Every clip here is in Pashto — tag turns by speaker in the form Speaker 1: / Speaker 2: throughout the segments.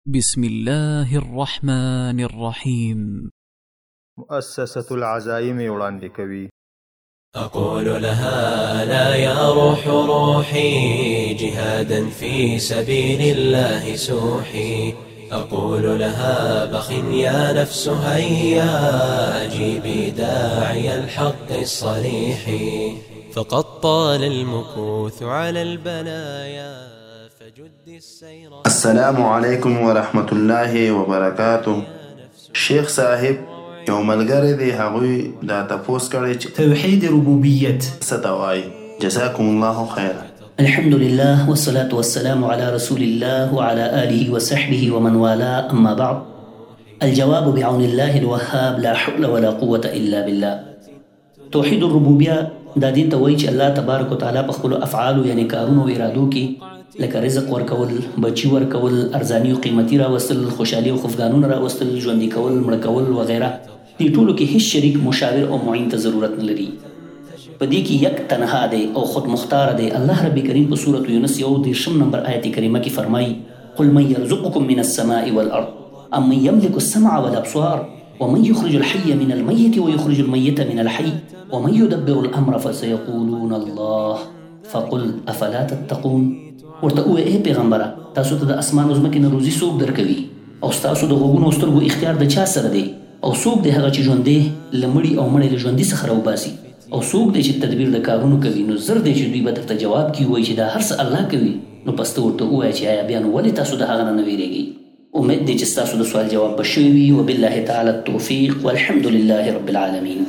Speaker 1: بسم الله الرحمن الرحيم.
Speaker 2: مؤسسة العزائم وړاندې کوي.
Speaker 3: أقول لها لا يا روح روحي جهادا في سبيل الله سوحي. أقول لها بخ يا نفس هيا أجيبي داعي الحق الصريح. فقد طال المكوث على البلايا فجد السير.
Speaker 4: السلام عليكم ورحمة الله وبركاته. شيخ صاحب یو ملګری دی، هغوی دا تپوس کړی چې
Speaker 5: توحید ربوبیت
Speaker 4: څه ته وایي. جزاکم الله خیرا.
Speaker 5: الحمد لله والصلاة والسلام على رسول الله وعلى آله وصحبه ومن والاه، أما بعد. الجواب بعون الله الوهاب، لا حول ولا قوة إلا بالله. توحید الربوبیه دا دین ته وایي چې الله تبارک وتعالی په خپلو افعالو یعنې کارونو او ارادو کې لکه رزق ورکول، بچي ورکول، ارزاني او قیمتي راوستل، خوشحالي او خفګانونه راوستل، ژوندي کول، مړه کول وغیره، دې ټولو کې هیڅ شریک، مشاور او معین ته ضرورت نه لري. په دې کې یک تنها دی او خود مختار دی. الله رب کریم په سورة یونس 1 نمبر آیت کریمه کې فرمایي: قل من يرزقكم من السماء والأرض أم من يملك السمع والأبصار ومن يخرج الحي من الميت ويخرج الميت من الحي ومن يدبر الأمر فسيقولون الله فقل أفلا تتقون. ورته ووایه ای پیغمبره، تاسو ته د اسمان او ځمکې نه روزي څوک درکوي؟ او ستاسو د غوږونو او سترګو اختیار د چا سره دی؟ او څوک دی هغه چې ژوندی له مړي او مړی له ژوندي څخه راوباسي؟ او څوک دی چې تدبیر د کارونو کوي؟ نو زر دی چې دوی به درته جواب کي وایي چې دا هر څه الله کوي. نو پس ته ورته ووایه چې آیا بیا نو ولې تاسو د هغه نه ویرېږئ؟ امید دی چې ستاسو د سوال جواب به شوی وي. وبالله تعالی التوفیق والحمد لله رب العالمین.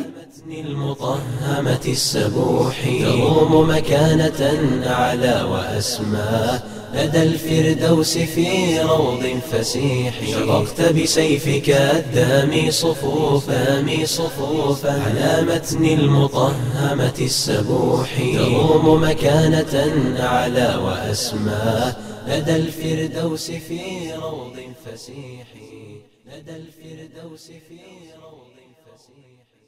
Speaker 3: المطهمة السبوح تروم مكانة أعلى وأسمى لدى الفردوس في روض فسيح. شققت بسيفك الدامي صفوفا على متن المطهمة السبوح تروم مكانة أعلى وأسمى لدى الفردوس في روض فسيح. لدى الفردوس في روض فسيح.